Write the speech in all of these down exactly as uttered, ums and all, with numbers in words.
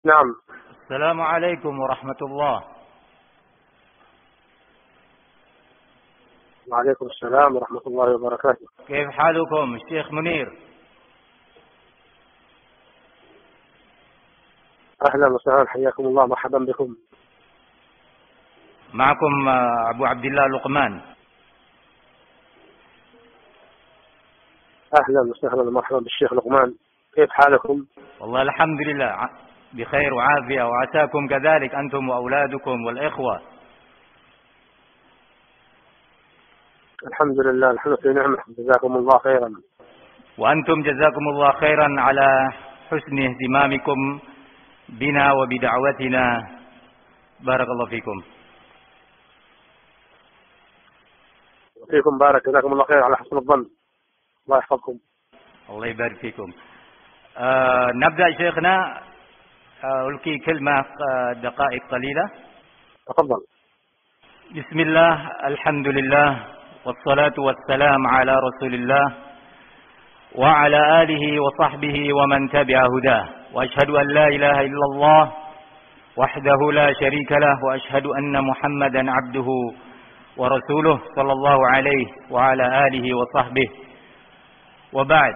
نعم. السلام عليكم ورحمة الله. وعليكم السلام ورحمة الله وبركاته. كيف حالكم الشيخ منير؟ أهلا وسهلا، حياكم الله، مرحبا بكم. معكم أبو عبد الله لقمان. أهلا وسهلا ومرحبا بالشيخ لقمان، كيف حالكم؟ والله الحمد لله بخير وعافية، وعساكم كذلك أنتم وأولادكم والإخوة. الحمد لله، نحن في نعمة، جزاكم الله خيرا. وأنتم جزاكم الله خيرا على حسن اهتمامكم بنا وبدعوتنا، بارك الله فيكم. وفيكم بارك، جزاكم الله خير على حسن الظن، الله يحفظكم. الله يبارك فيكم. آه نبدأ شيخنا. آه ألقي كلمة آه دقائق قليلة. تفضل. بسم الله، الحمد لله، والصلاة والسلام على رسول الله وعلى آله وصحبه ومن تبع هداه، وأشهد أن لا إله إلا الله وحده لا شريك له، وأشهد أن محمدا عبده ورسوله صلى الله عليه وعلى آله وصحبه، وبعد.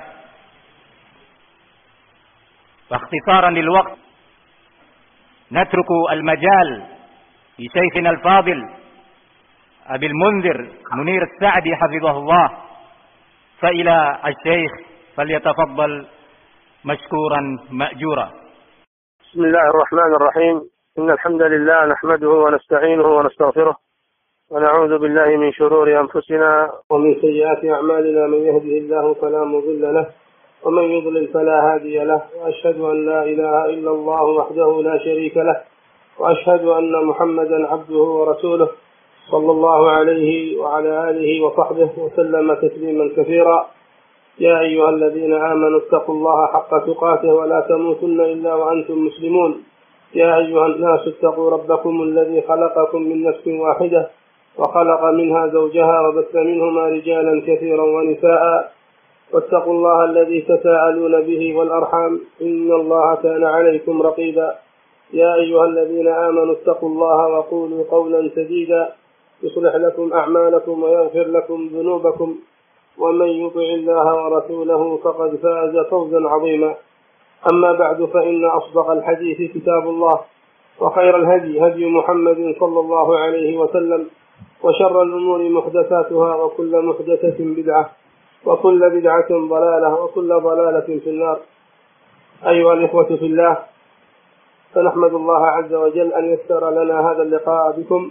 واختصارا للوقت نترك المجال لشيخنا الفاضل أبي المنذر منير السعدي حفظه الله، فإلى الشيخ فليتفضل مشكورا مأجورا. بسم الله الرحمن الرحيم، إن الحمد لله نحمده ونستعينه ونستغفره، ونعوذ بالله من شرور أنفسنا ومن سيئات أعمالنا، من يهده الله فلا مضل له ومن يضلل فلا هادي له، وأشهد أن لا إله إلا الله وحده لا شريك له، وأشهد أن محمدا عبده ورسوله صلى الله عليه وعلى آله وصحبه وسلم تسليما كثيرا. يا أيها الذين آمنوا اتقوا الله حق تقاته ولا تموتن إلا وأنتم مسلمون. يا أيها الناس اتقوا ربكم الذي خلقكم من نفس واحدة وخلق منها زوجها وبث منهما رجالا كثيرا ونساء، واتقوا الله الذي تساءلون به والأرحام، إن الله كان عليكم رقيبا. يا أيها الذين آمنوا اتقوا الله وقولوا قولا سديدا يصلح لكم أعمالكم ويغفر لكم ذنوبكم، ومن يطع الله ورسوله فقد فاز فوزا عظيما. أما بعد، فإن أصدق الحديث كتاب الله، وخير الهدي هدي محمد صلى الله عليه وسلم، وشر الأمور محدثاتها، وكل محدثة بدعة، وكل بدعة ضلالة، وكل ضلالة في النار. أيها الإخوة في الله، فنحمد الله عز وجل أن يسر لنا هذا اللقاء بكم،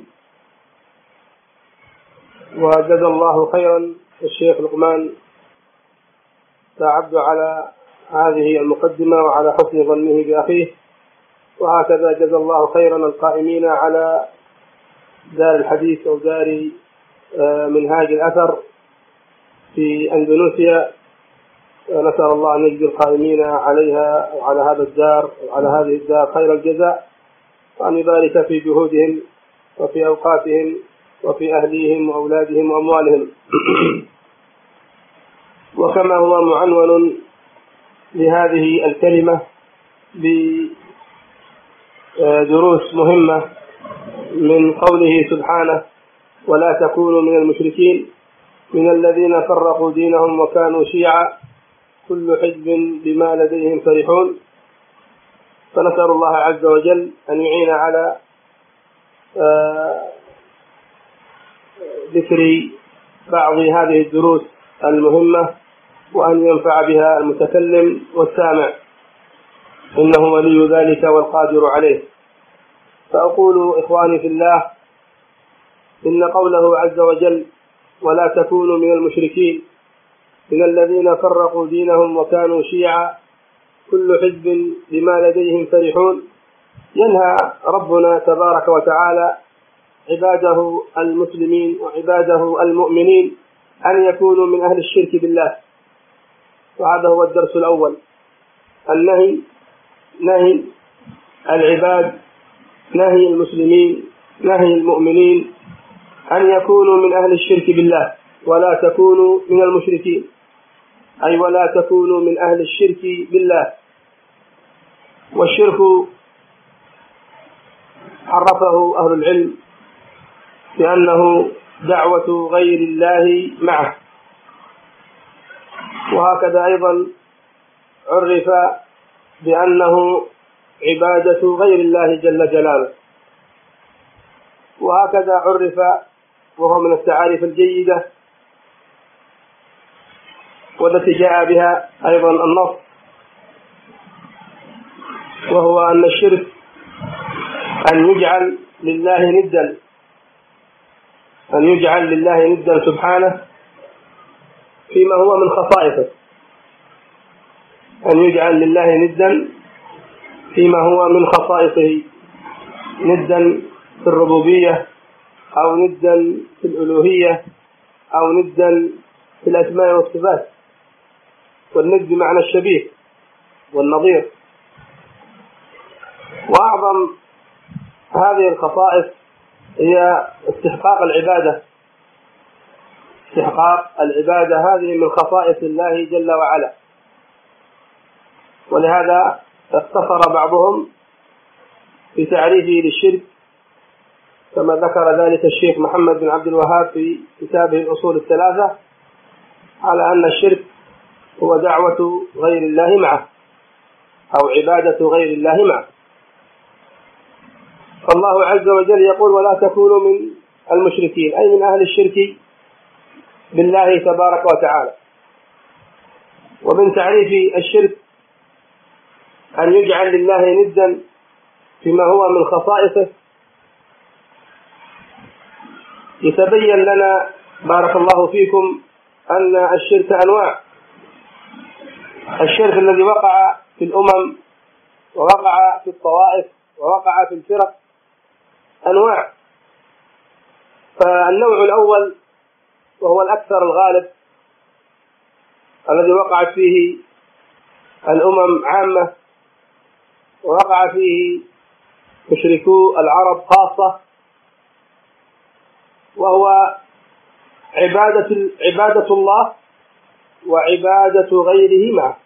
وجزا الله خيرا الشيخ لقمان تعبد على هذه المقدمة وعلى حسن ظنه بأخيه، وهكذا جزا الله خيرا القائمين على دار الحديث أو دار منهاج الأثر في أندونيسيا. نسأل الله أن يجزي القائمين عليها وعلى هذا الدار وعلى هذه الدار خير الجزاء، وأن يبارك في جهودهم وفي أوقاتهم وفي أهليهم وأولادهم وأموالهم. وكما هو معنون لهذه الكلمة بدروس مهمة من قوله سبحانه: ولا تكونوا من المشركين من الذين فرقوا دينهم وكانوا شيعا كل حزب بما لديهم فرحون. فنسأل الله عز وجل أن يعين على ذكر بعض هذه الدروس المهمة، وأن ينفع بها المتكلم والسامع، إنه ولي ذلك والقادر عليه. فأقول إخواني في الله، إن قوله عز وجل: ولا تكونوا من المشركين من الذين فرقوا دينهم وكانوا شيعا كل حزب بما لديهم فرحون، ينهى ربنا تبارك وتعالى عباده المسلمين وعباده المؤمنين أن يكونوا من أهل الشرك بالله. وهذا هو الدرس الأول، النهي، نهي العباد، نهي المسلمين، نهي المؤمنين أن يكونوا من أهل الشرك بالله. ولا تكونوا من المشركين، أي ولا تكونوا من أهل الشرك بالله. والشرك عرفه أهل العلم بأنه دعوة غير الله معه، وهكذا أيضا عرف بأنه عبادة غير الله جل جلاله، وهكذا عرف وهو من التعاريف الجيدة والتي جاء بها أيضا النص، وهو أن الشرك أن يجعل لله ندا أن يجعل لله ندا سبحانه فيما هو من خصائصه، أن يجعل لله ندا فيما هو من خصائصه، ندا في الربوبية أو ندا في الألوهية أو ندا في الأسماء والصفات، والند بمعنى الشبيه والنظير. وأعظم هذه الخصائص هي استحقاق العبادة استحقاق العبادة هذه من خصائص الله جل وعلا، ولهذا اختصر بعضهم في تعريفه للشرك كما ذكر ذلك الشيخ محمد بن عبد الوهاب في كتابه الأصول الثلاثة على أن الشرك هو دعوة غير الله معه أو عبادة غير الله معه. فالله عز وجل يقول: ولا تكونوا من المشركين، أي من أهل الشرك بالله تبارك وتعالى. ومن تعريف الشرك أن يجعل لله ندا فيما هو من خصائصه. يتبين لنا بارك الله فيكم أن الشرك أنواع. الشرك الذي وقع في الأمم ووقع في الطوائف ووقع في الفرق أنواع. فالنوع الأول وهو الأكثر الغالب الذي وقعت فيه الأمم عامة ووقع فيه مشركو العرب خاصة، وهو عبادة عبادة الله وعبادة غيره معه.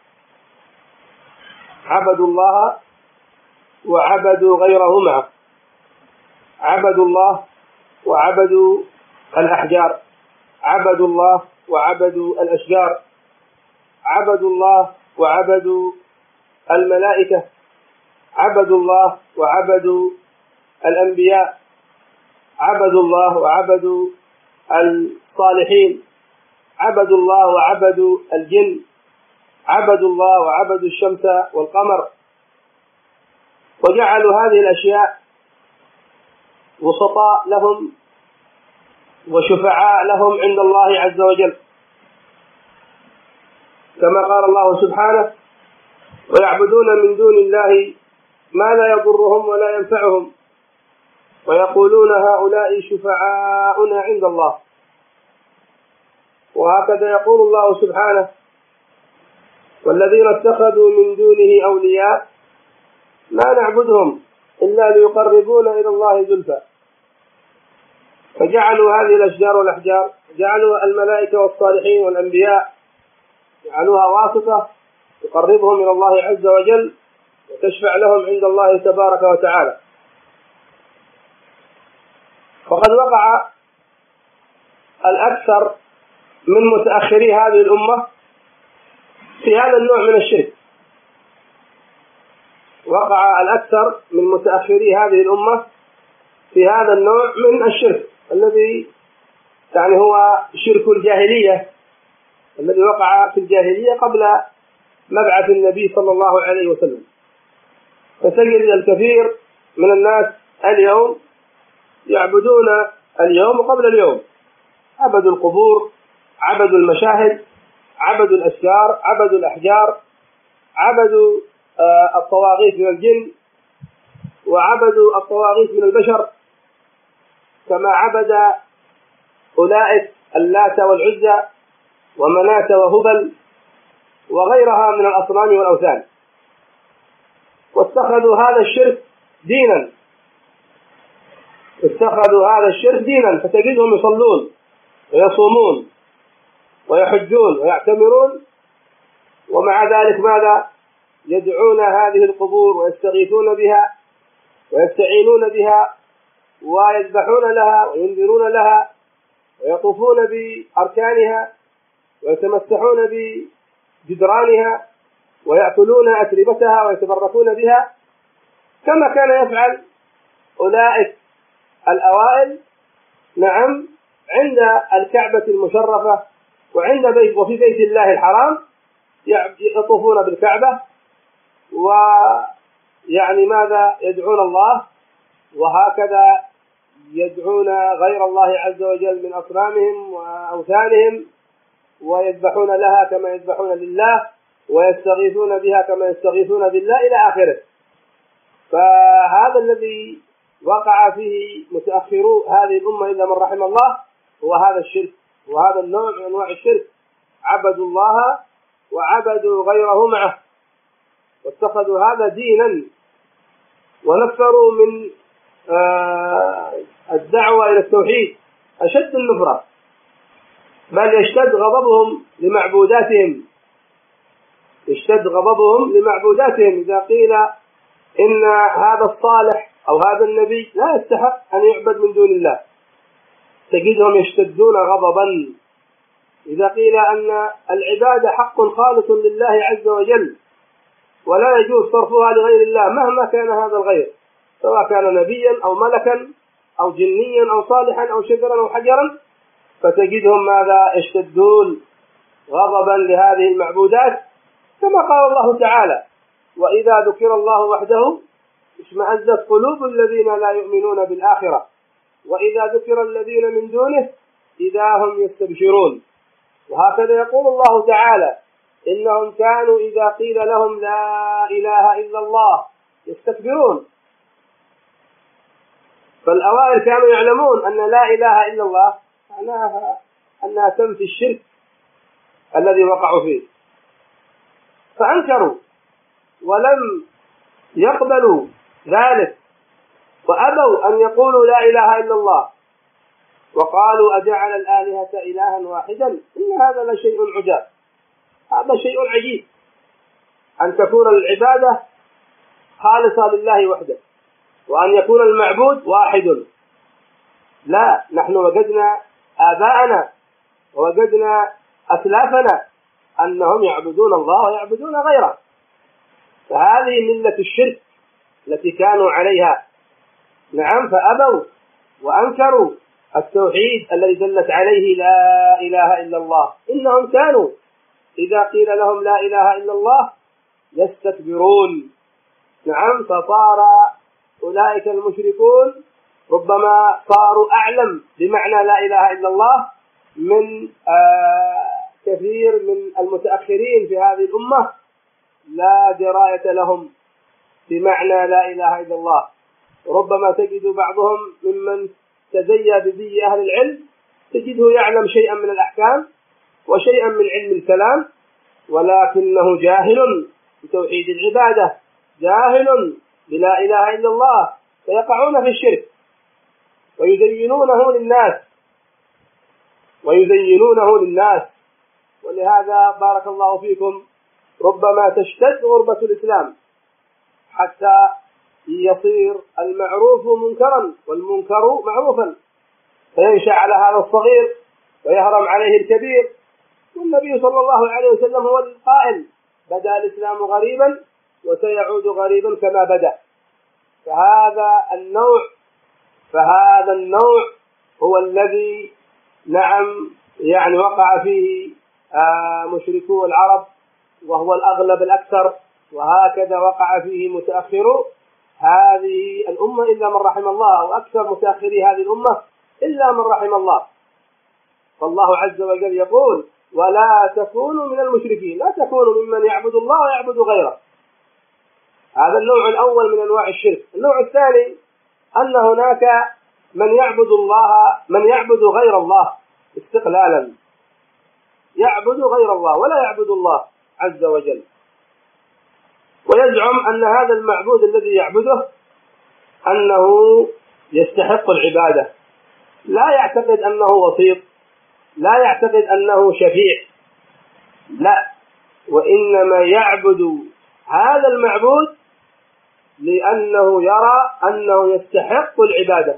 عبدوا الله وعبدوا غيره معه، عبدوا الله وعبدوا الأحجار، عبدوا الله وعبدوا الأشجار، عبدوا الله وعبدوا الملائكة، عبدوا الله وعبدوا الأنبياء، عبدوا الله وعبدوا الصالحين، عبدوا الله وعبدوا الجن، عبدوا الله وعبدوا الشمس والقمر. وجعلوا هذه الأشياء وسطاء لهم وشفعاء لهم عند الله عز وجل، كما قال الله سبحانه: ويعبدون من دون الله ما لا يضرهم ولا ينفعهم ويقولون هؤلاء شفعاؤنا عند الله. وهكذا يقول الله سبحانه: والذين اتخذوا من دونه أولياء ما نعبدهم إلا ليقربونا إلى الله زلفى. فجعلوا هذه الأشجار والأحجار، جعلوا الملائكة والصالحين والأنبياء، جعلوها واسطة تقربهم إلى الله عز وجل وتشفع لهم عند الله تبارك وتعالى. وقد وقع الأكثر من متأخري هذه الأمة في هذا النوع من الشرك. وقع الأكثر من متأخري هذه الأمة في هذا النوع من الشرك الذي يعني هو شرك الجاهلية، الذي وقع في الجاهلية قبل مبعث النبي صلى الله عليه وسلم. فتجد الكثير من الناس اليوم يعبدون اليوم وقبل اليوم، عبدوا القبور، عبدوا المشاهد، عبدوا الأشجار، عبدوا الأحجار، عبدوا الطواغيت من الجن، وعبدوا الطواغيت من البشر، كما عبد أولئك اللات والعزى ومناة وهبل وغيرها من الأصنام والأوثان. واتخذوا هذا الشرك دينا اتخذوا هذا الشرك دينا فتجدهم يصلون ويصومون ويحجون ويعتمرون، ومع ذلك ماذا؟ يدعون هذه القبور ويستغيثون بها ويستعينون بها ويذبحون لها وينذرون لها ويطوفون بأركانها ويتمسحون بجدرانها ويأكلون أتربتها ويتبركون بها، كما كان يفعل أولئك الأوائل نعم عند الكعبة المشرفة وعند بيت وفي بيت الله الحرام، يطوفون بالكعبة ويعني ماذا يدعون الله، وهكذا يدعون غير الله عز وجل من أصنامهم وأوثانهم، ويذبحون لها كما يذبحون لله، ويستغيثون بها كما يستغيثون بالله إلى آخره. فهذا الذي وقع فيه متأخرو هذه الأمة إلا من رحم الله هو هذا الشرك، وهذا النوع من أنواع الشرك. عبدوا الله وعبدوا غيره معه واتخذوا هذا دينا، ونفروا من الدعوة إلى التوحيد أشد النفرة، بل يشتد غضبهم لمعبوداتهم يشتد غضبهم لمعبوداتهم إذا قيل إن هذا الصالح أو هذا النبي لا يستحق أن يعبد من دون الله، تجدهم يشتدون غضبا. إذا قيل أن العبادة حق خالص لله عز وجل ولا يجوز صرفها لغير الله مهما كان هذا الغير، سواء كان نبيا أو ملكا أو جنيا أو صالحا أو شجرا أو حجرا، فتجدهم ماذا يشتدون غضبا لهذه المعبودات، كما قال الله تعالى: وإذا ذكر الله وحده اشمأزت قلوب الذين لا يؤمنون بالآخرة وإذا ذكر الذين من دونه إذا هم يستبشرون. وهكذا يقول الله تعالى: إنهم كانوا إذا قيل لهم لا إله إلا الله يستكبرون. فالأوائل كانوا يعلمون أن لا إله إلا الله معناها أنها تنفي الشرك الذي وقعوا فيه، فأنكروا ولم يقبلوا ذلك وأبوا أن يقولوا لا إله إلا الله، وقالوا: أجعل الآلهة إلها واحدا إن هذا لشيء عجاب. هذا شيء عجيب أن تكون العبادة خالصة لله وحده وأن يكون المعبود واحد. لا، نحن وجدنا آباءنا ووجدنا أسلافنا أنهم يعبدون الله ويعبدون غيره، فهذه ملة الشرك التي كانوا عليها. نعم، فأبوا وأنكروا التوحيد الذي دلت عليه لا إله إلا الله. إنهم كانوا إذا قيل لهم لا إله إلا الله يستكبرون. نعم، فصار أولئك المشركون ربما صاروا أعلم بمعنى لا إله إلا الله من آه كثير من المتأخرين في هذه الأمة، لا دراية لهم بمعنى لا إله إلا الله. ربما تجد بعضهم ممن تزيى بزي أهل العلم تجده يعلم شيئا من الأحكام وشيئا من علم الكلام، ولكنه جاهل بتوحيد العبادة، جاهل بلا إله إلا الله، فيقعون في الشرك ويزينونه للناس ويزينونه للناس ولهذا بارك الله فيكم ربما تشتد غربة الإسلام حتى يصير المعروف منكرا والمنكر معروفا، فينشأ على هذا الصغير ويهرم عليه الكبير. والنبي صلى الله عليه وسلم هو القائل: بدأ الإسلام غريبا وسيعود غريبا كما بدأ. فهذا النوع فهذا النوع هو الذي نعم يعني وقع فيه آه مشركو العرب، وهو الأغلب الأكثر، وهكذا وقع فيه متأخرو هذه الأمة إلا من رحم الله، وأكثر متأخري هذه الأمة إلا من رحم الله. فالله عز وجل يقول: ولا تكونوا من المشركين، لا تكونوا ممن يعبد الله ويعبد غيره. هذا النوع الأول من أنواع الشرك. النوع الثاني أن هناك من يعبد الله من يعبد غير الله استقلالا، يعبد غير الله ولا يعبد الله عز وجل، ويزعم أن هذا المعبود الذي يعبده أنه يستحق العبادة، لا يعتقد أنه وسيط، لا يعتقد أنه شفيع، لا، وإنما يعبد هذا المعبود لأنه يرى أنه يستحق العبادة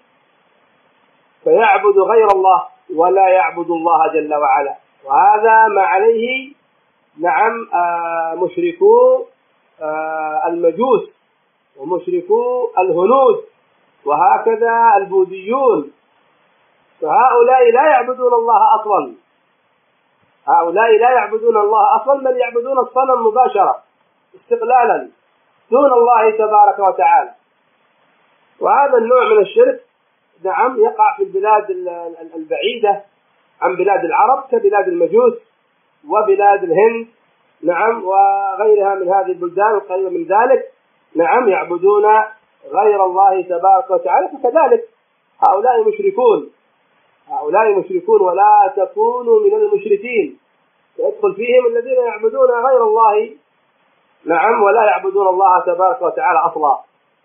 فيعبد غير الله ولا يعبد الله جل وعلا. وهذا ما عليه نعم مشركو المجوس ومشركو الهنود وهكذا البوذيون. فهؤلاء لا يعبدون الله أصلا، هؤلاء لا يعبدون الله أصلا بل يعبدون الصنم مباشرة استقلالا دون الله تبارك وتعالى. وهذا النوع من الشرك نعم يقع في البلاد البعيدة عن بلاد العرب كبلاد المجوس وبلاد الهند نعم وغيرها من هذه البلدان القريبة من ذلك نعم يعبدون غير الله تبارك وتعالى. فكذلك هؤلاء مشركون، هؤلاء مشركون ولا تكونوا من المشركين، يدخل فيهم الذين يعبدون غير الله نعم ولا يعبدون الله تبارك وتعالى أصلا.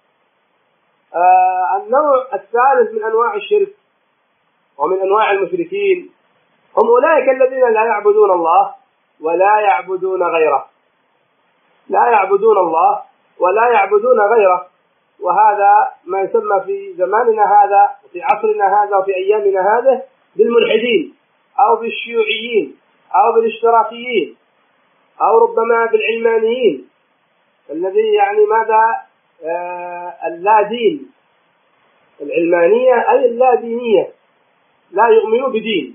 آه النوع الثالث من أنواع الشرك ومن أنواع المشركين هم أولئك الذين لا يعبدون الله ولا يعبدون غيره، لا يعبدون الله ولا يعبدون غيره. وهذا ما يسمى في زماننا هذا وفي عصرنا هذا وفي أيامنا هذا بالملحدين أو بالشيوعيين أو بالاشتراكيين أو ربما بالعلمانيين الذي يعني ماذا آه اللا دين، العلمانية أي اللا دينية لا يؤمنوا بدين.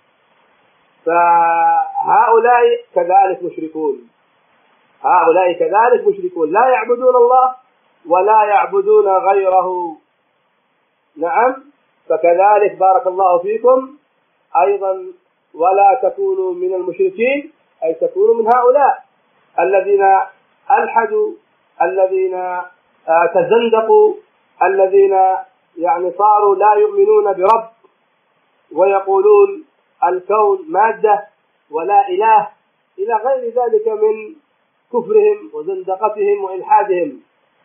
فهؤلاء كذلك مشركون، هؤلاء كذلك مشركون لا يعبدون الله ولا يعبدون غيره نعم. فكذلك بارك الله فيكم أيضا ولا تكونوا من المشركين أي تكونوا من هؤلاء الذين ألحدوا الذين تزندقوا الذين يعني صاروا لا يؤمنون برب ويقولون الكون مادة ولا إله إلى غير ذلك من كفرهم وزندقتهم وإلحادهم.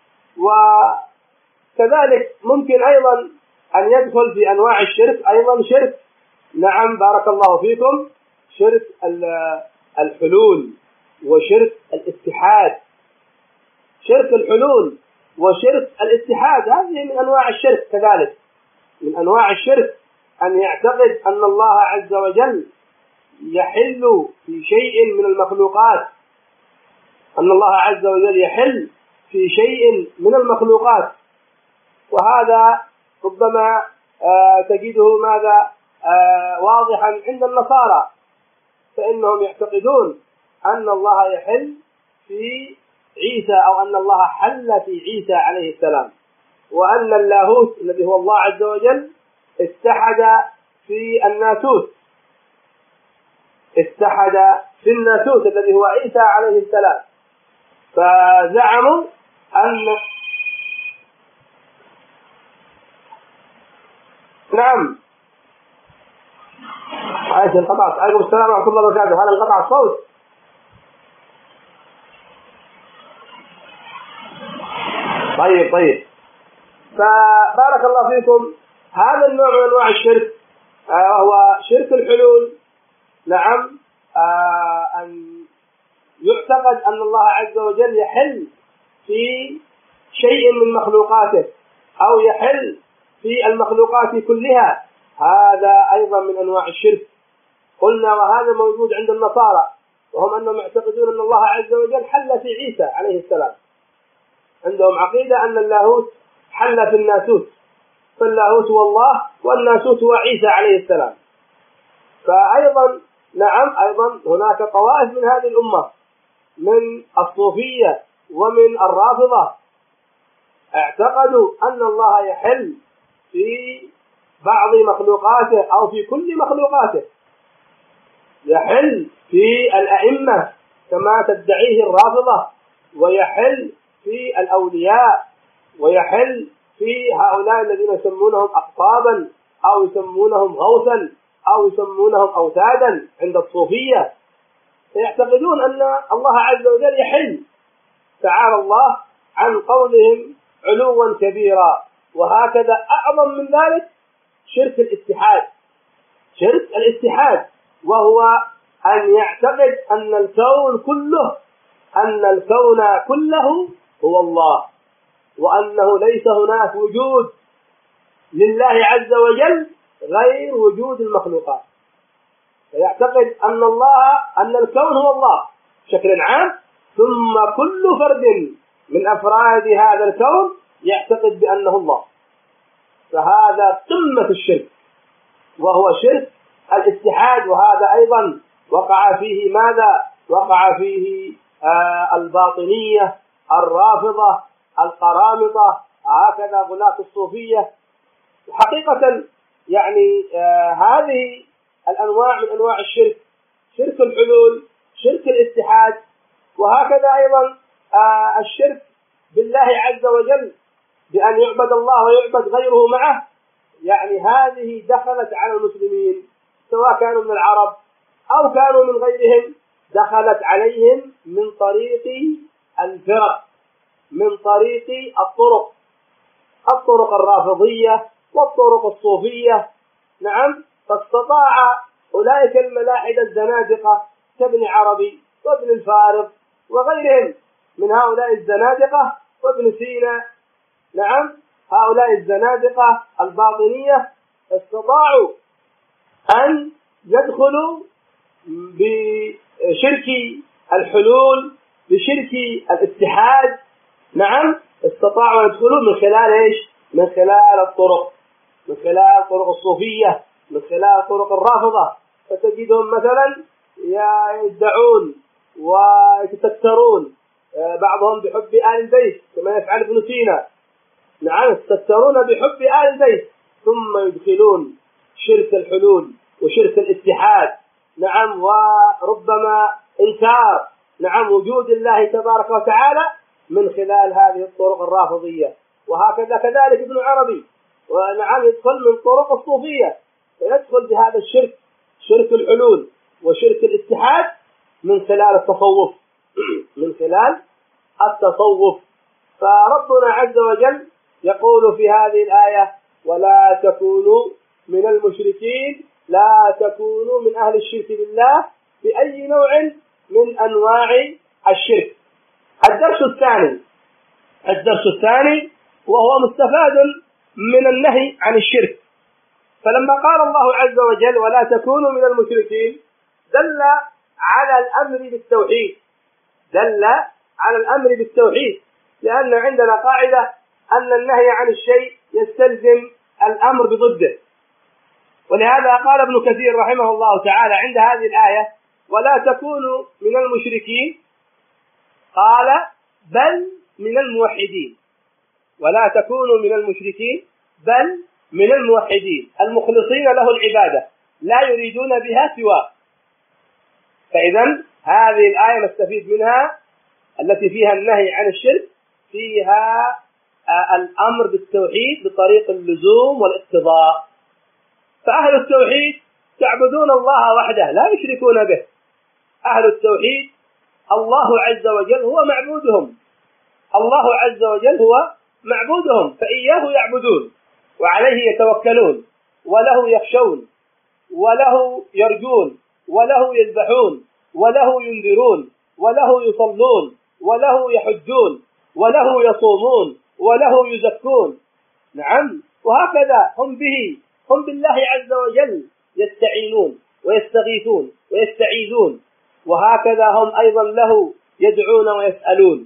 وكذلك ممكن أيضا أن يدخل في أنواع الشرك أيضا شرك نعم بارك الله فيكم شرك الحلول وشرك الاتحاد. شرك الحلول وشرك الاتحاد هذه من أنواع الشرك كذلك، من أنواع الشرك أن يعتقد أن الله عز وجل يحل في شيء من المخلوقات، أن الله عز وجل يحل في شيء من المخلوقات. وهذا ربما آه تجده ماذا آه واضحا عند النصارى، فإنهم يعتقدون أن الله يحل في عيسى أو أن الله حل في عيسى عليه السلام، وأن اللاهوت الذي هو الله عز وجل اتحد في الناسوت، اتحد في الناسوت الذي هو عيسى عليه السلام. فزعموا أن نعم عايز انقطعت. عليكم السلام ورحمة الله وبركاته. هذا انقطع الصوت. طيب طيب فبارك الله فيكم. هذا النوع من أنواع الشرك وهو آه شرك الحلول نعم آه أن يعتقد أن الله عز وجل يحل في شيء من مخلوقاته أو يحل في المخلوقات كلها، هذا أيضا من أنواع الشرك. قلنا وهذا موجود عند النصارى، وهم أنهم يعتقدون أن الله عز وجل حل في عيسى عليه السلام. عندهم عقيدة أن اللاهوت حل في الناسوت، فاللاهوت هو الله والناسوت هو عيسى عليه السلام. فأيضا نعم أيضا هناك طوائف من هذه الأمة من الصوفية ومن الرافضة اعتقدوا أن الله يحل في بعض مخلوقاته أو في كل مخلوقاته، يحل في الأئمة كما تدعيه الرافضة، ويحل في الأولياء، ويحل في هؤلاء الذين يسمونهم أقطابا أو يسمونهم غوثا أو يسمونهم أوتادا عند الصوفية. يعتقدون أن الله عز وجل يحل، تعالى الله عن قولهم علوا كبيرا. وهكذا أعظم من ذلك شرك الاتحاد، شرك الاتحاد وهو أن يعتقد أن الكون كله أن الكون كله هو الله، وأنه ليس هناك وجود لله عز وجل غير وجود المخلوقات، فيعتقد أن الله أن الكون هو الله بشكل عام، ثم كل فرد من أفراد هذا الكون يعتقد بأنه الله. فهذا قمة الشرك، وهو شرك الاتحاد، وهذا أيضا وقع فيه ماذا؟ وقع فيه آه الباطنية، الرافضة، القرامطة، هكذا غلاة الصوفية. حقيقة يعني آه هذه الأنواع من أنواع الشرك، شرك الحلول، شرك الاتحاد، وهكذا أيضا آه الشرك بالله عز وجل بأن يعبد الله ويعبد غيره معه، يعني هذه دخلت على المسلمين سواء كانوا من العرب أو كانوا من غيرهم، دخلت عليهم من طريق الفرق، من طريق الطرق، الطرق الرافضية والطرق الصوفية. نعم، فاستطاع أولئك الملاحدة الزنادقة كابن عربي وابن الفارض وغيرهم من هؤلاء الزنادقة وابن سينا، نعم، هؤلاء الزنادقة الباطنية استطاعوا أن يدخلوا بشرك الحلول، بشرك الاتحاد. نعم، استطاعوا أن يدخلوا من خلال إيش؟ من خلال الطرق، من خلال الطرق الصوفية، من خلال الطرق الرافضة. فتجدهم مثلا يدعون ويتسترون بعضهم بحب آل البيت كما يفعل ابن سينا، نعم، يتسترون بحب آل البيت، ثم يدخلون شرك الحلول وشرك الاتحاد، نعم، وربما إنكار نعم وجود الله تبارك وتعالى من خلال هذه الطرق الرافضية. وهكذا كذلك ابن عربي، ونعم، يدخل من طرق الصوفية فيدخل بهذا الشرك، شرك الحلول وشرك الاتحاد، من خلال التصوف من خلال التصوف. فربنا عز وجل يقول في هذه الآية: ولا تكونوا من المشركين، لا تكونوا من أهل الشرك بالله بأي نوع من أنواع الشرك. الدرس الثاني الدرس الثاني وهو مستفاد من النهي عن الشرك. فلما قال الله عز وجل ولا تكونوا من المشركين دل على الأمر بالتوحيد، دل على الأمر بالتوحيد، لأن عندنا قاعدة أن النهي عن الشيء يستلزم الأمر بضده. ولهذا قال ابن كثير رحمه الله تعالى عند هذه الآية: ولا تكونوا من المشركين، قال بل من الموحدين. ولا تكونوا من المشركين بل من الموحدين المخلصين له العبادة لا يريدون بها سواه. فإذا هذه الآية نستفيد منها التي فيها النهي عن الشرك، فيها الأمر بالتوحيد بطريق اللزوم والاقتضاء. فأهل التوحيد تعبدون الله وحده لا يشركون به. أهل التوحيد الله عز وجل هو معبودهم، الله عز وجل هو معبودهم، فإياه يعبدون وعليه يتوكلون وله يخشون وله يرجون وله يذبحون وله ينذرون وله يصلون وله يحجون وله يصومون وله يزكون. نعم، وهكذا هم به هم بالله عز وجل يستعينون ويستغيثون ويستعيذون، وهكذا هم أيضا له يدعون ويسألون.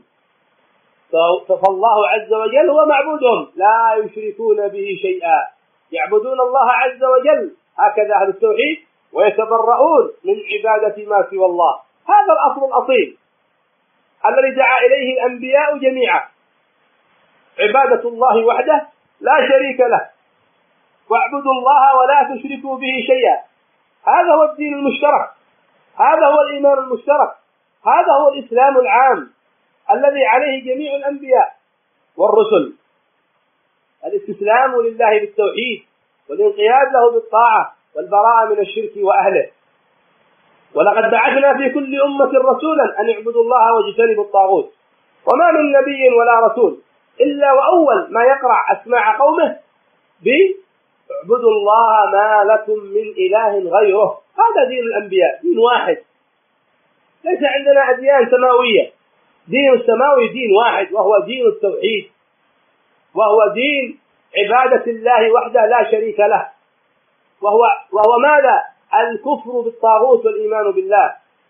فالله عز وجل هو معبودهم لا يشركون به شيئا، يعبدون الله عز وجل، هكذا أهل التوحيد، ويتبرؤون من عبادة ما سوى الله. هذا الأصل الأصيل الذي دعا إليه الأنبياء جميعا: عبادة الله وحده لا شريك له، واعبدوا الله ولا تشركوا به شيئا. هذا هو الدين المشترك، هذا هو الإيمان المشترك، هذا هو الإسلام العام الذي عليه جميع الأنبياء والرسل: الاستسلام لله بالتوحيد والانقياد له بالطاعة والبراءة من الشرك وأهله. ولقد بعثنا في كل أمة رسولا أن اعبدوا الله واجتنبوا الطاغوت، وما من نبي ولا رسول إلا وأول ما يقرع أسماع قومه باعبدوا الله ما لكم من إله غيره. هذا دين الأنبياء، دين واحد، ليس عندنا أديان سماوية. دين السماوي دين واحد وهو دين التوحيد. وهو دين عبادة الله وحده لا شريك له، وهو وهو ماذا؟ الكفر بالطاغوت والإيمان بالله،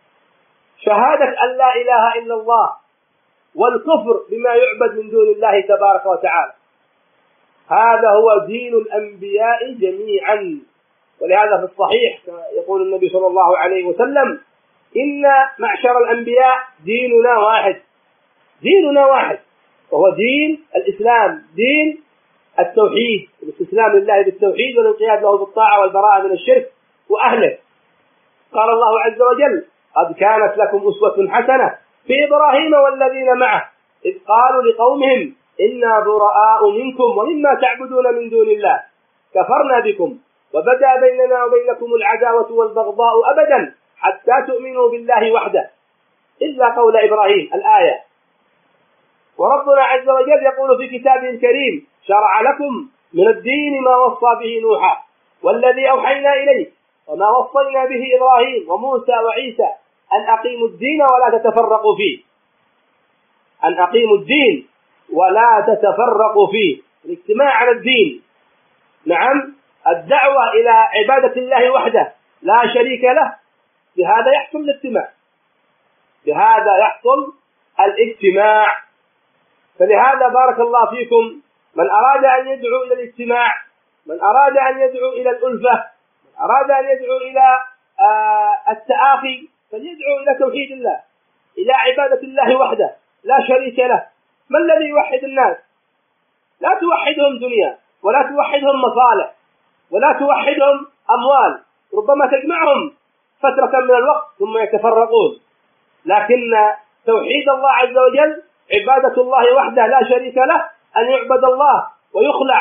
شهادة أن لا إله إلا الله، والكفر بما يعبد من دون الله تبارك وتعالى. هذا هو دين الأنبياء جميعا. ولهذا في الصحيح يقول النبي صلى الله عليه وسلم: إن معشر الأنبياء ديننا واحد، ديننا واحد، وهو دين الإسلام، دين التوحيد، الاستسلام لله بالتوحيد والانقياد له بالطاعة والبراءة من الشرك وأهله. قال الله عز وجل: قد كانت لكم أسوة حسنة في إبراهيم والذين معه إذ قالوا لقومهم إنا براء منكم ومما تعبدون من دون الله كفرنا بكم وبدا بيننا وبينكم العداوة والبغضاء أبدا حتى تؤمنوا بالله وحده إلا قول إبراهيم. الآية. وربنا عز وجل يقول في كتابه الكريم: شرع لكم من الدين ما وصى به نوحا والذي أوحينا إليه وما وصينا به إبراهيم وموسى وعيسى أن أقيموا الدين ولا تتفرقوا فيه، أن أقيموا الدين ولا تتفرقوا فيه، الاجتماع على الدين. نعم، الدعوة إلى عبادة الله وحده لا شريك له، بهذا يحصل الاجتماع، بهذا يحصل الاجتماع. فلهذا بارك الله فيكم، من أراد أن يدعو إلى الاجتماع، من أراد أن يدعو إلى الألفة، من أراد أن يدعو إلى آه التآخي، فليدعو إلى توحيد الله، إلى عبادة الله وحده لا شريك له. ما الذي يوحد الناس؟ لا توحدهم دنيا، ولا توحدهم مصالح، ولا توحدهم أموال، ربما تجمعهم فترة من الوقت ثم يتفرقون. لكن توحيد الله عز وجل، عبادة الله وحده لا شريك له، أن يعبد الله ويخلع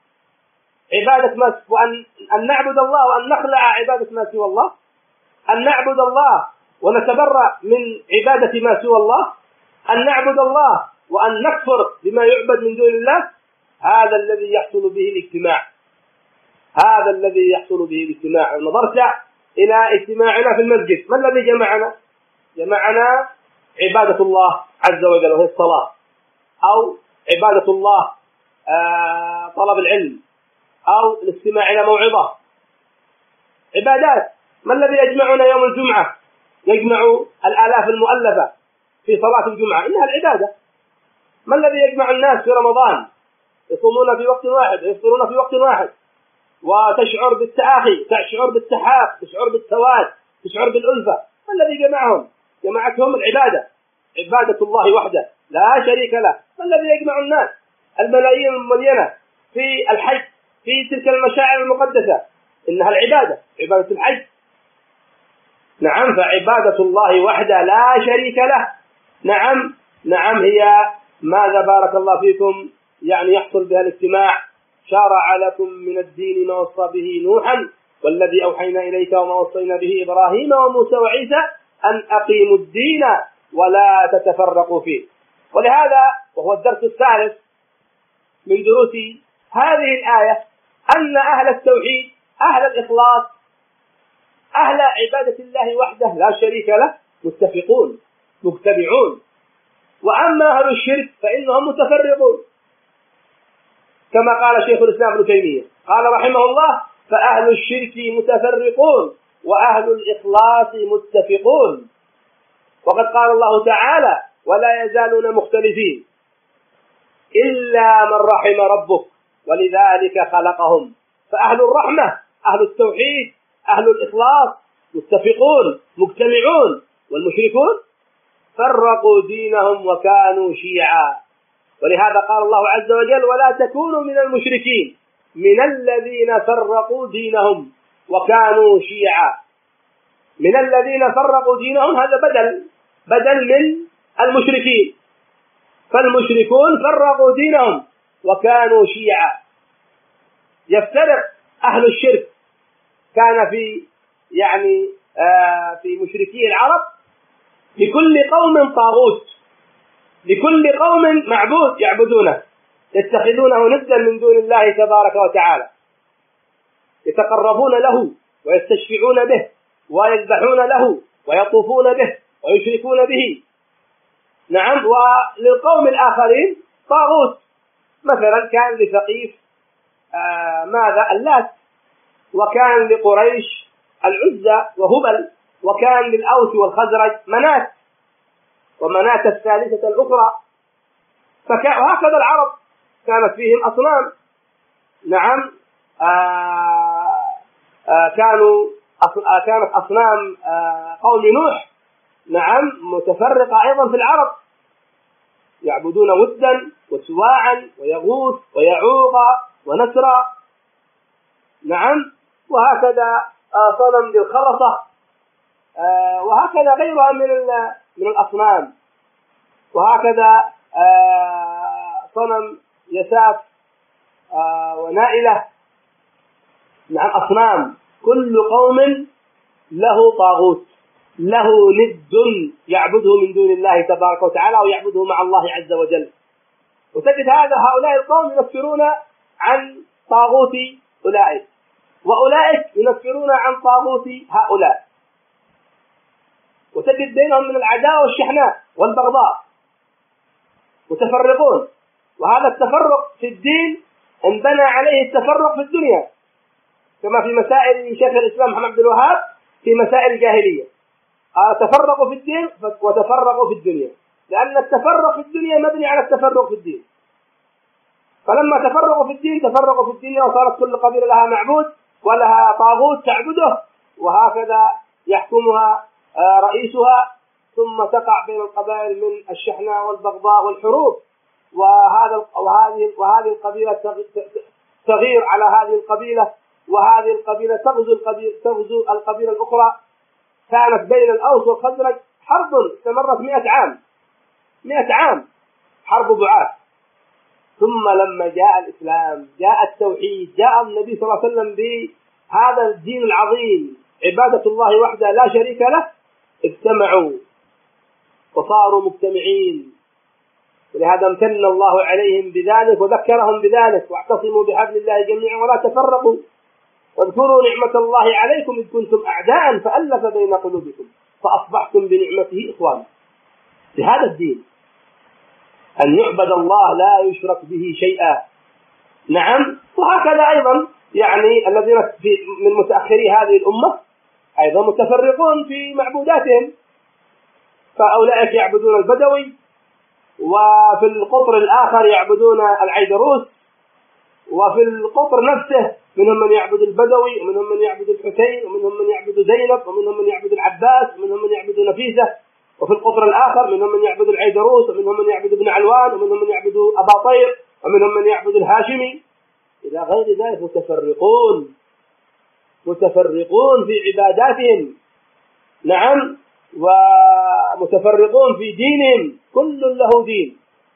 عبادة ما، وأن أن نعبد الله وأن نخلع عبادة ما سوى الله، أن نعبد الله ونتبرأ من عبادة ما سوى الله، أن نعبد الله وأن نكفر بما يعبد من دون الله. هذا الذي يحصل به الاجتماع، هذا الذي يحصل به الاجتماع. نظرت إلى اجتماعنا في المسجد، ما الذي جمعنا؟ جمعنا عبادة الله عز وجل وهي الصلاة، أو عبادة الله آه طلب العلم، أو الاستماع إلى موعظة، عبادات. ما الذي يجمعنا يوم الجمعة؟ يجمع الآلاف المؤلفة في صلاة الجمعة، إنها العبادة. ما الذي يجمع الناس في رمضان؟ يصومون في وقت واحد، يفطرون في وقت واحد، وتشعر بالتآخي، تشعر بالتحاب، تشعر بالتواد، تشعر بالألفة. ما الذي جمعهم؟ جمعتهم العبادة، عبادة الله وحده لا شريك له. ما الذي يجمع الناس؟ الملايين المليانة في الحج، في تلك المشاعر المقدسة، إنها العبادة، عبادة الحج. نعم، فعبادة الله وحده لا شريك له. نعم نعم هي ماذا بارك الله فيكم يعني يحصل بها الاجتماع. شرع لكم من الدين ما وصى به نوحا والذي أوحينا إليك وما وصينا به إبراهيم وموسى وعيسى أن أقيموا الدين ولا تتفرقوا فيه. ولهذا وهو الدرس الثالث من دروس هذه الآية أن أهل التوحيد، أهل الإخلاص، أهل عبادة الله وحده لا شريك له متفقون مجتمعون، وأما أهل الشرك فإنهم متفرقون، كما قال شيخ الإسلام ابن تيمية قال رحمه الله: فأهل الشرك متفرقون وأهل الإخلاص متفقون. وقد قال الله تعالى: ولا يزالون مختلفين إلا من رحم ربك ولذلك خلقهم. فأهل الرحمة، أهل التوحيد، أهل الإخلاص متفقون مجتمعون، والمشركون فرقوا دينهم وكانوا شيعا. ولهذا قال الله عز وجل: ولا تكونوا من المشركين من الذين فرقوا دينهم وكانوا شيعا. من الذين فرقوا دينهم هذا بدل بدل من المشركين، فالمشركون فرقوا دينهم وكانوا شيعا. يفترق أهل الشرك، كان في يعني آه في مشركي العرب لكل قوم طاغوت، لكل قوم معبود يعبدونه، يتخذونه ندا من دون الله تبارك وتعالى، يتقربون له ويستشفعون به ويذبحون له ويطوفون به ويشركون به. نعم، وللقوم الآخرين طاغوت مثلا كان لثقيف آه ماذا؟ اللات، وكان لقريش العزى وهبل، وكان للأوس والخزرج منات، ومنات الثالثة الأخرى. وهكذا العرب كانت فيهم أصنام. نعم، آه آه كانوا آه كانت أصنام آه قوم نوح نعم متفرقة أيضا في العرب، يعبدون ودا وسواعا ويغوث ويعوق ونسرا. نعم، وهكذا آه صنم للخلصة، آه وهكذا غيرها من من الأصنام، وهكذا آه صنم يساف آه ونائلة. نعم، أصنام. كل قوم له طاغوت، له ند يعبده من دون الله تبارك وتعالى ويعبده مع الله عز وجل. وتجد هذا هؤلاء القوم ينفرون عن طاغوت أولئك، وأولئك ينفرون عن طاغوت هؤلاء، وتجد بينهم من العداوة والشحناء والبغضاء، متفرقون. وهذا التفرق في الدين انبنى عليه التفرق في الدنيا، كما في مسائل شيخ الإسلام محمد بن الوهاب في مسائل الجاهلية، قال تفرقوا في الدين وتفرقوا في الدنيا، لأن التفرق في الدنيا مبني على التفرق في الدين. فلما تفرقوا في الدين تفرقوا في الدنيا، وصارت كل قبيلة لها معبود ولها طاغوت تعبده، وهكذا يحكمها رئيسها، ثم تقع بين القبائل من الشحناء والبغضاء والحروب. وهذا وهذه وهذه القبيلة تغير على هذه القبيلة، وهذه القبيلة تغزو القبيلة تغزو القبيلة الأخرى. كانت بين الأوس والخزرج حرب استمرت مئة عام، مئة عام حرب بعاث. ثم لما جاء الإسلام، جاء التوحيد، جاء النبي صلى الله عليه وسلم بهذا الدين العظيم، عبادة الله وحده لا شريك له، اجتمعوا وصاروا مجتمعين. ولهذا امتن الله عليهم بذلك وذكرهم بذلك: واعتصموا بحبل الله جميعا ولا تفرقوا واذكروا نعمة الله عليكم إذ كنتم أعداء فألف بين قلوبكم فأصبحتم بنعمته إخوانا. بهذا الدين أن يعبد الله لا يشرك به شيئا. نعم، وهكذا أيضا يعني الذين من متأخري هذه الأمة أيضا متفرقون في معبوداتهم، فأولئك يعبدون البدوي، وفي القطر الآخر يعبدون العيدروس، وفي القطر نفسه منهم من يعبد البدوي، ومنهم من يعبد الحسين، ومنهم من يعبد زينب، ومنهم من يعبد العباس، ومنهم من يعبد نفيسة. وفي القطر الآخر منهم من يعبد العيدروس، ومنهم من يعبد ابن علوان، ومنهم من يعبد أبا طير، ومنهم من يعبد الهاشمي، إلى غير ذلك. متفرقون متفرقون في عباداتهم. نعم، ومتفرقون في دينهم، كل له دين،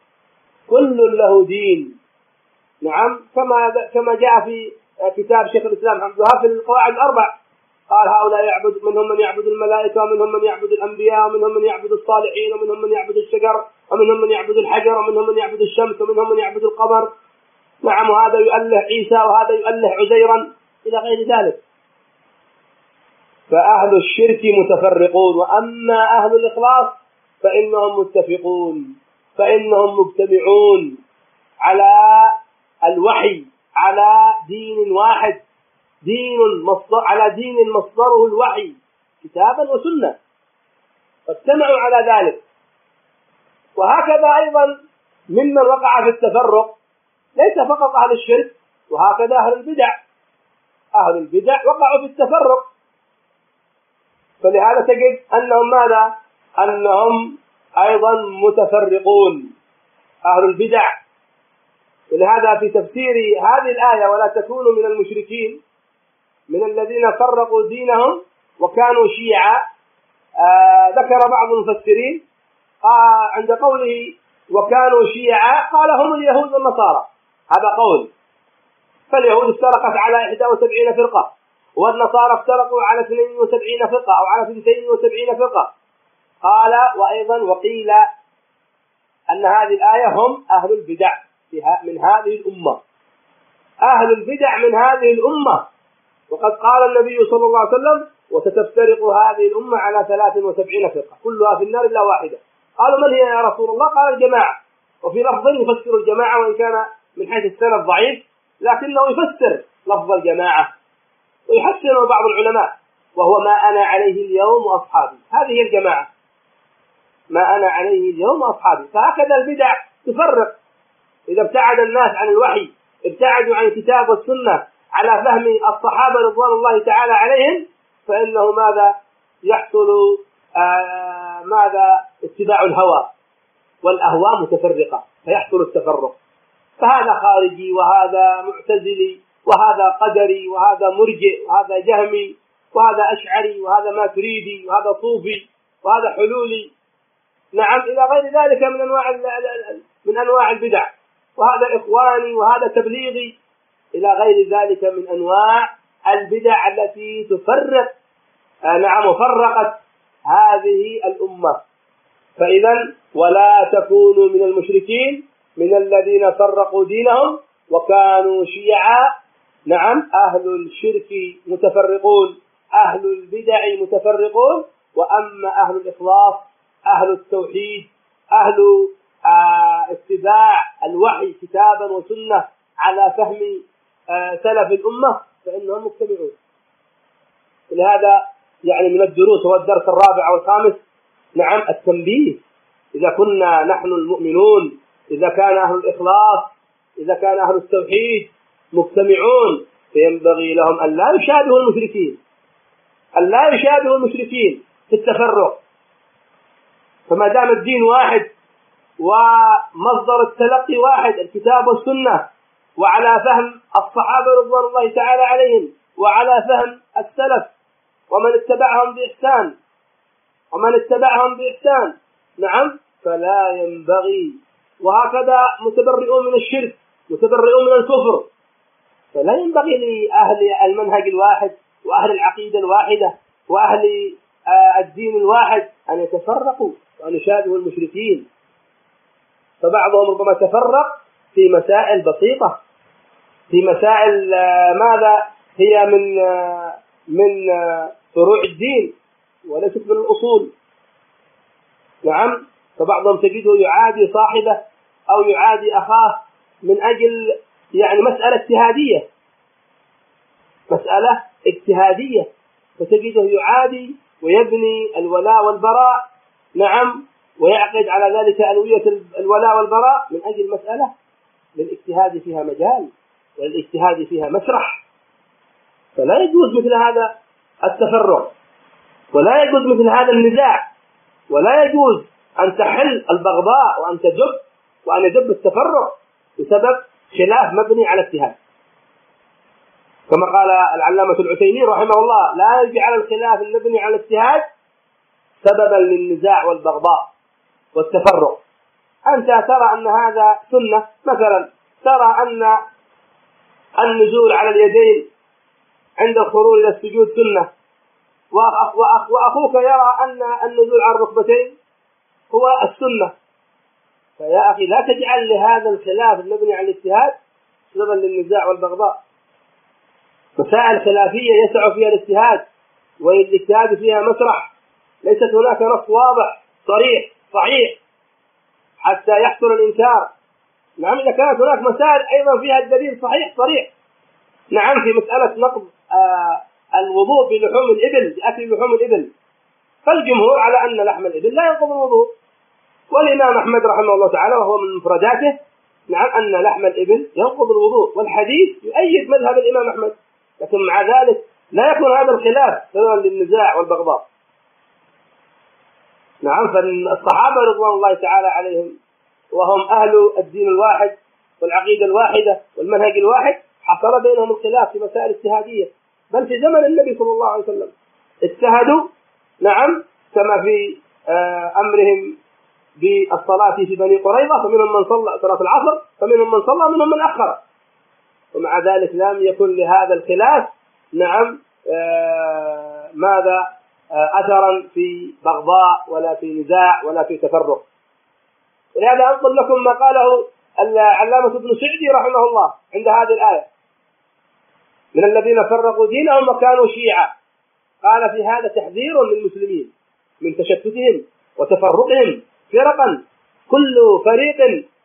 كل له دين. نعم، كما كما جاء في كتاب شيخ الإسلام محمد بن الوهاب في القواعد الأربع، قال هؤلاء يعبد منهم من يعبد الملائكة، ومنهم من يعبد الأنبياء، ومنهم من يعبد الصالحين، ومنهم من يعبد الشجر، ومنهم من يعبد الحجر، ومنهم من يعبد الشمس، ومنهم من يعبد القمر. نعم، وهذا يؤله عيسى، وهذا يؤله عزيرا، إلى غير ذلك. فأهل الشرك متفرقون، وأما أهل الإخلاص فإنهم متفقون، فإنهم مجتمعون على الوحي، على دين واحد، دين مصدر على دين مصدره الوحي كتابا وسنة، فاجتمعوا على ذلك. وهكذا أيضا ممن وقع في التفرق ليس فقط أهل الشرك، وهكذا أهل البدع، أهل البدع وقعوا في التفرق. فلهذا تجد أنهم ماذا؟ أنهم أيضا متفرقون، أهل البدع. ولهذا في تفسير هذه الآية: ولا تكونوا من المشركين من الذين فرقوا دينهم وكانوا شيعا، آه ذكر بعض المفسرين آه عند قوله وكانوا شيعا قال هم اليهود والنصارى، هذا قول. فاليهود افترقت على إحدى وسبعين فرقة، والنصارى افترقوا على اثنين وسبعين فرقة أو على اثنتين وسبعين فرقة. قال وأيضا وقيل أن هذه الآية هم أهل البدع من هذه الأمة، أهل البدع من هذه الأمة. وقد قال النبي صلى الله عليه وسلم: وستفترق هذه الأمة على ثلاث وسبعين فرقة كلها في النار إلا واحدة. قالوا: من هي يا رسول الله؟ قال: الجماعة. وفي لفظ يفسر الجماعة وإن كان من حيث السند ضعيف، لكنه يفسر لفظ الجماعة ويحسنه بعض العلماء، وهو ما أنا عليه اليوم وأصحابي. هذه هي الجماعة، ما أنا عليه اليوم وأصحابي. فهكذا البدع تفرق. إذا ابتعد الناس عن الوحي، ابتعدوا عن الكتاب والسنة على فهم الصحابة رضوان الله تعالى عليهم، فإنه ماذا يحصل؟ آه ماذا؟ اتباع الهوى، والأهواء متفرقة فيحصل التفرق. فهذا خارجي، وهذا معتزلي، وهذا قدري، وهذا مرجئ، وهذا جهمي، وهذا أشعري، وهذا ماتريدي، وهذا صوفي، وهذا حلولي، نعم، إلى غير ذلك من أنواع من أنواع البدع، وهذا إخواني، وهذا تبليغي، إلى غير ذلك من أنواع البدع التي تفرق، آه نعم، وفرقت هذه الأمة. فإذا ولا تكونوا من المشركين من الذين فرقوا دينهم وكانوا شيعا. نعم، أهل الشرك متفرقون، أهل البدع متفرقون، وأما أهل الإخلاص، أهل التوحيد، أهل آه اتباع الوحي كتابا وسنة على فهم آه سلف الأمة، فإنهم مجتمعون. لهذا يعني من الدروس، هو الدرس الرابع والخامس، نعم، التنبيه. إذا كنا نحن المؤمنون، إذا كان أهل الإخلاص، إذا كان أهل التوحيد مجتمعون، فينبغي لهم أن لا يشابهوا المشركين، أن لا يشابهوا المشركين في التفرق. فما دام الدين واحد ومصدر التلقي واحد، الكتاب والسنة، وعلى فهم الصحابة رضوان الله تعالى عليهم، وعلى فهم السلف ومن اتبعهم بإحسان ومن اتبعهم بإحسان نعم، فلا ينبغي. وهكذا متبرئون من الشرك، متبرئون من الكفر، فلا ينبغي لأهل المنهج الواحد وأهل العقيدة الواحدة وأهل الدين الواحد أن يتفرقوا وأن يشابهوا المشركين. فبعضهم ربما تفرق في مسائل بسيطة، في مسائل ماذا هي من من فروع الدين وليست من الأصول. نعم، فبعضهم تجده يعادي صاحبه أو يعادي أخاه من أجل يعني مسألة اجتهادية، مسألة اجتهادية، فتجده يعادي ويبني الولاء والبراء، نعم، ويعقد على ذلك ألوية الولاء والبراء من أجل مسألة للاجتهاد فيها مجال وللاجتهاد فيها مسرح. فلا يجوز مثل هذا التفرق، ولا يجوز مثل هذا النزاع، ولا يجوز أن تحل البغضاء وأن تجب وأن يجب التفرق بسبب خلاف مبني على اجتهاد. كما قال العلامة العثيمين رحمه الله: لا يجعل الخلاف المبني على الاجتهاد سببا للنزاع والبغضاء والتفرق. أنت ترى أن هذا سنة، مثلا ترى أن النزول على اليدين عند الخروج إلى السجود سنة، وأخوك يرى أن النزول على الركبتين هو السنة، فيا أخي لا تجعل لهذا الخلاف المبني على الاجتهاد سببا للنزاع والبغضاء. مسائل خلافية يسع فيها الاجتهاد والاجتهاد فيها مسرح، ليست هناك نص واضح صريح صحيح حتى يحصل الإنكار. نعم، إذا كانت هناك مسائل أيضا فيها الدليل صحيح صريح، نعم، في مسألة نقض آه الوضوء بلحوم الإبل، بأكل لحوم الإبل، فالجمهور على أن لحم الإبل لا ينقض الوضوء، والإمام أحمد رحمه الله تعالى وهو من مفرداته نعم أن لحم الإبل ينقض الوضوء، والحديث يؤيد مذهب الإمام أحمد، لكن مع ذلك لا يكون هذا الخلاف سببا للنزاع والبغضاء. نعم، فالصحابة رضوان الله تعالى عليهم وهم أهل الدين الواحد والعقيدة الواحدة والمنهج الواحد حصل بينهم الخلاف في مسائل اجتهادية، بل في زمن النبي صلى الله عليه وسلم اجتهدوا، نعم، كما في آه أمرهم بالصلاة في بني قريظة، فمنهم من صلى صلاة العصر، فمنهم من صلى ومنهم من أخر، ومع ذلك لم يكن لهذا الخلاف نعم آه ماذا آه أثرا في بغضاء ولا في نزاع ولا في تفرق. ولهذا أنقل لكم ما قاله العلامة ابن سعدي رحمه الله عند هذه الآية: من الذين فرقوا دينهم وكانوا شيعا. قال في هذا تحذير للمسلمين من تشتتهم وتفرقهم فرقا، كل فريق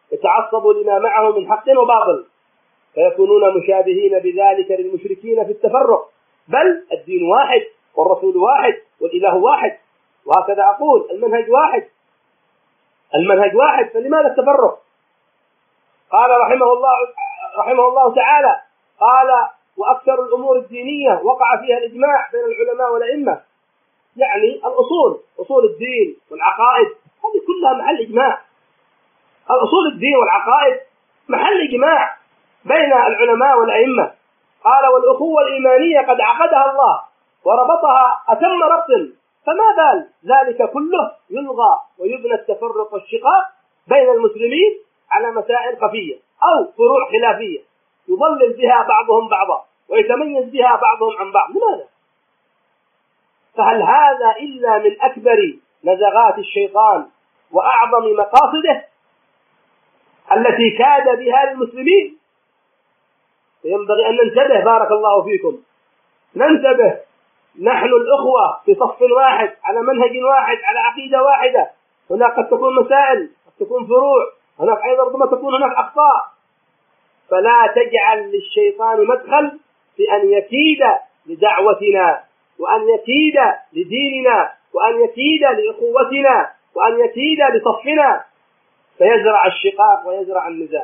يتعصبوا لما معه من حق وباطل، فيكونون مشابهين بذلك للمشركين في التفرق. بل الدين واحد والرسول واحد والإله واحد، وهكذا أقول المنهج واحد، المنهج واحد، فلماذا التفرق؟ قال رحمه الله رحمه الله تعالى، قال: وأكثر الأمور الدينية وقع فيها الإجماع بين العلماء والأئمة، يعني الأصول، أصول الدين والعقائد، هذه كلها محل إجماع. الأصول الدين والعقائد محل إجماع بين العلماء والأئمة. قال: والأخوة الإيمانية قد عقدها الله وربطها أتم ربط، فما بال ذلك كله يلغى ويبنى التفرق والشقاق بين المسلمين على مسائل خفية أو فروع خلافية يضلل بها بعضهم بعضا ويتميز بها بعضهم عن بعض. لماذا؟ فهل هذا إلا من أكبر نزغات الشيطان وأعظم مقاصده التي كاد بها المسلمين؟ فينبغي أن ننتبه، بارك الله فيكم، ننتبه، نحن الأخوة في صف واحد على منهج واحد على عقيدة واحدة. هناك قد تكون مسائل، قد تكون فروع، هناك أيضا ربما تكون هناك أخطاء، فلا تجعل للشيطان مدخل في أن يكيد لدعوتنا وأن يكيد لديننا وأن يكيد لأخوتنا وأن يكيد لصفنا، فيزرع الشقاق ويزرع النزاع.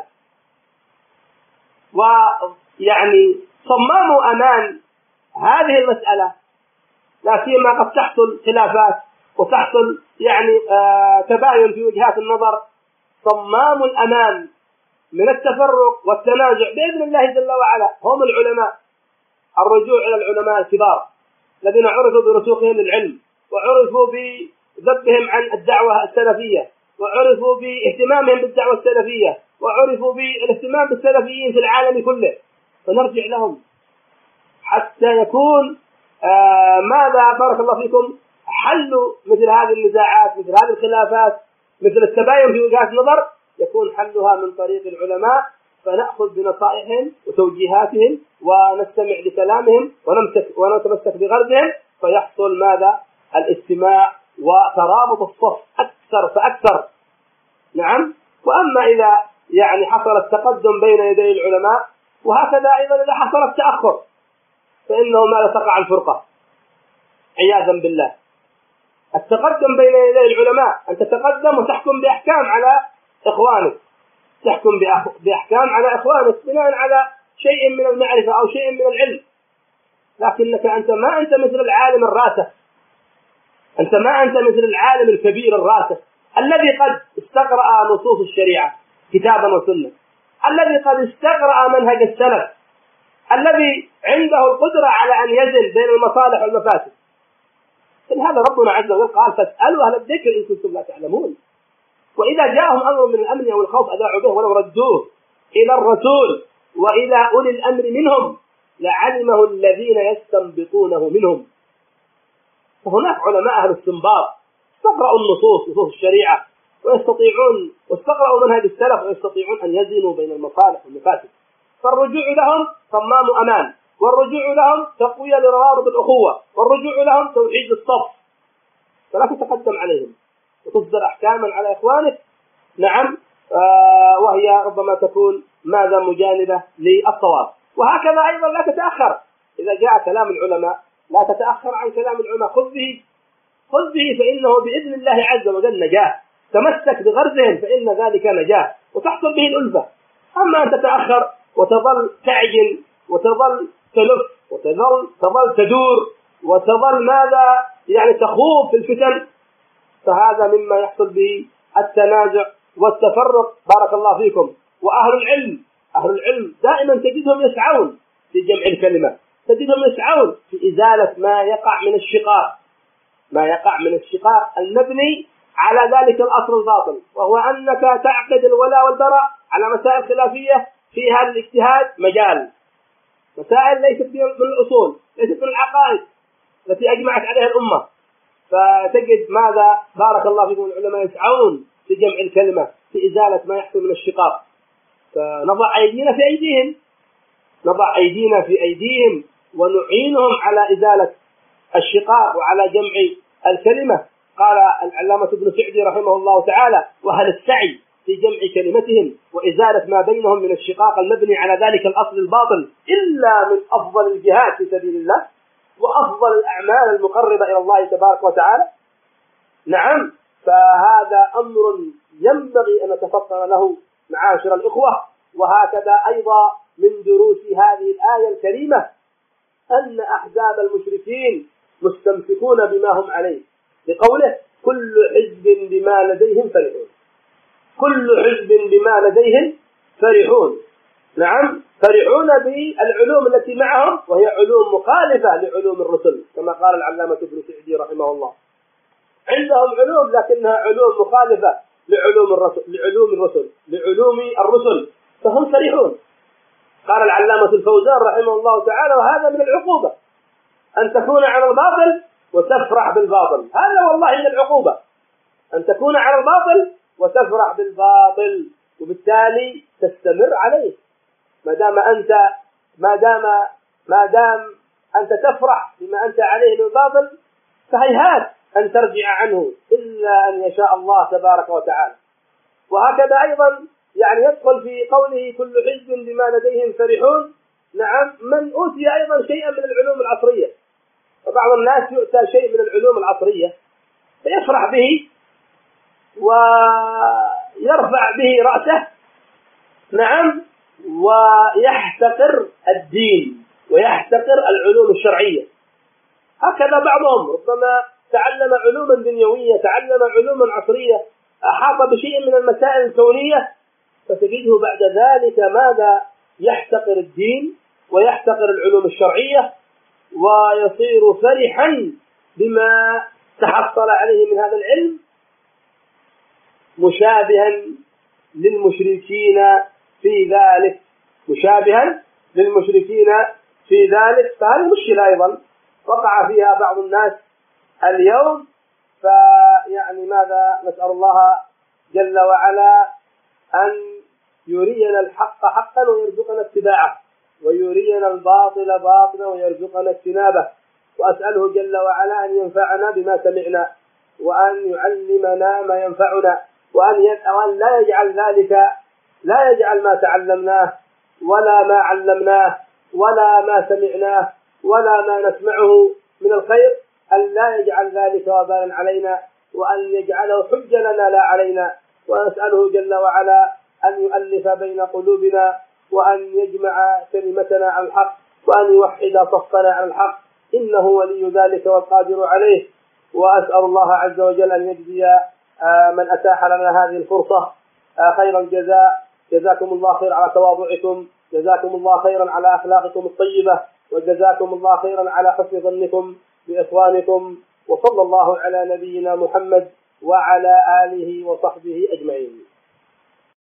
ويعني صمموا أمان هذه المسألة، لا سيما قد تحصل خلافات وتحصل يعني آه تباين في وجهات النظر، صمموا الأمان من التفرق والتنازع بإذن الله جل وعلا هم العلماء. الرجوع إلى العلماء الكبار الذين عرفوا برسوخهم للعلم، وعرفوا بذبهم عن الدعوة السلفية، وعرفوا باهتمامهم بالدعوة السلفية، وعرفوا بالاهتمام بالسلفيين في العالم كله، فنرجع لهم حتى يكون آه ماذا بارك الله فيكم حل مثل هذه النزاعات، مثل هذه الخلافات، مثل التباين في وجهات نظر، يكون حلها من طريق العلماء، فنأخذ بنصائحهم وتوجيهاتهم ونستمع لكلامهم ونتمسك بغرضهم، فيحصل ماذا؟ الاستماع وترابط الصف أكثر فأكثر. نعم. وأما إذا يعني حصل التقدم بين يدي العلماء، وهكذا أيضا إذا حصل التأخر، فإنه ماذا؟ تقع الفرقة عياذا بالله. التقدم بين يدي العلماء، أن تتقدم وتحكم بأحكام على إخوانك، تحكم بأحكام على إخوانك بناء على شيء من المعرفة أو شيء من العلم، لكنك أنت ما أنت مثل العالم الراسخ، أنت ما أنت مثل العالم الكبير الراسخ الذي قد استقرأ نصوص الشريعة كتابا وسنة، الذي قد استقرأ منهج السلف، الذي عنده القدرة على أن يزن بين المصالح والمفاسد. هذا ربنا عز وجل قال: فاسألوا أهل الذكر إن كنتم لا تعلمون. وإذا جاءهم أمر من الأمن أو الخوف أذاعوا به ولو ردوه إلى الرسول وإلى أولي الأمر منهم لعلمه الذين يستنبطونه منهم. فهناك علماء أهل الاستنباط استقرأوا النصوص، نصوص الشريعة، ويستطيعون واستقرأوا منهج السلف ويستطيعون أن يزنوا بين المصالح والمفاسد. فالرجوع لهم صمام أمان، والرجوع لهم تقوية لروابط الأخوة، والرجوع لهم توحيد الصف، فلا تتقدم عليهم وتصدر أحكاما على إخوانك. نعم. آه وهي ربما تكون ماذا؟ مجانبة للصواب. وهكذا أيضا لا تتأخر إذا جاء كلام العلماء، لا تتأخر عن كلام العلماء، خذ به خذ به فإنه بإذن الله عز وجل نجاة. تمسك بغرزهم فإن ذلك نجاة وتحصل به الألفة. أما أن تتأخر وتظل تعجن وتظل تلف وتظل تظل تدور وتظل ماذا؟ يعني تخوض في الفتن، فهذا مما يحصل به التنازع والتفرق. بارك الله فيكم. وأهل العلم أهل العلم دائما تجدهم يسعون في جمع الكلمة، تجدهم يسعون في إزالة ما يقع من الشقاق، ما يقع من الشقاق المبني على ذلك الأصل الباطل، وهو أنك تعقد الولاء والبراء على مسائل خلافية فيها الاجتهاد مجال، مسائل ليست من الأصول، ليست من العقائد التي أجمعت عليها الأمة، فتجد ماذا؟ بارك الله فيكم العلماء يسعون في جمع الكلمة، في إزالة ما يحصل من الشقاق. فنضع أيدينا في أيديهم نضع أيدينا في أيديهم ونعينهم على إزالة الشقاق وعلى جمع الكلمة. قال العلامة ابن سعدي رحمه الله تعالى: وهل السعي في جمع كلمتهم وإزالة ما بينهم من الشقاق المبني على ذلك الأصل الباطل إلا من أفضل الجهاد في سبيل الله وأفضل الأعمال المقربة إلى الله تبارك وتعالى. نعم، فهذا أمر ينبغي أن نتفطن له معاشر الإخوة. وهكذا أيضا من دروس هذه الآية الكريمة أن أحزاب المشركين مستمسكون بما هم عليه، لقوله كل حزب بما لديهم فرحون. كل حزب بما لديهم فرحون. نعم، فرحون بالعلوم التي معهم وهي علوم مخالفة لعلوم الرسل، كما قال العلامة ابن سعدي رحمه الله. عندهم علوم لكنها علوم مخالفة لعلوم الرسل لعلوم الرسل لعلوم الرسل فهم فرحون. قال العلامة الفوزان رحمه الله تعالى: وهذا من العقوبة أن تكون على الباطل وتفرح بالباطل. هذا والله من العقوبة أن تكون على الباطل وتفرح بالباطل، وبالتالي تستمر عليه. ما دام أنت ما دام ما دام أنت تفرح بما أنت عليه من الباطل فهيهات أن ترجع عنه إلا أن يشاء الله تبارك وتعالى. وهكذا أيضا يعني يدخل في قوله كل حزب بما لديهم فرحون. نعم، من أوتي أيضا شيئا من العلوم العصرية، وبعض الناس يؤتى شيء من العلوم العصرية فيفرح به ويرفع به رأسه. نعم، ويحتقر الدين ويحتقر العلوم الشرعية. هكذا بعضهم ربما تعلم علوما دنيوية، تعلم علوما عصرية، أحاط بشيء من المسائل الكونية، فتجده بعد ذلك ماذا؟ يحتقر الدين ويحتقر العلوم الشرعية ويصير فرحا بما تحصل عليه من هذا العلم، مشابها للمشركين في ذلك مشابها للمشركين في ذلك. فهذه مشكلة أيضا وقع فيها بعض الناس اليوم. فيعني ماذا؟ نسأل الله جل وعلا أن يرينا الحق حقا ويرزقنا اتباعه، ويرينا الباطل باطلا ويرزقنا اجتنابه. وأسأله جل وعلا أن ينفعنا بما سمعنا، وأن يعلمنا ما ينفعنا، وأن لا يجعل ذلك لا يجعل ما تعلمناه ولا ما علمناه ولا ما سمعناه ولا ما نسمعه من الخير أن لا يجعل ذلك وبالا علينا، وأن يجعله حجة لنا لا علينا. ونسأله جل وعلا أن يؤلف بين قلوبنا، وأن يجمع كلمتنا على الحق، وأن يوحد صفنا على الحق، إنه ولي ذلك والقادر عليه. وأسأل الله عز وجل أن يجزي من أتاح لنا هذه الفرصة خير الجزاء. جزاكم الله خير على تواضعكم، جزاكم الله خيرا على أخلاقكم الطيبة، وجزاكم الله خيرا على حسن ظنكم بإخوانكم. وصلى الله على نبينا محمد وعلى آله وصحبه أجمعين.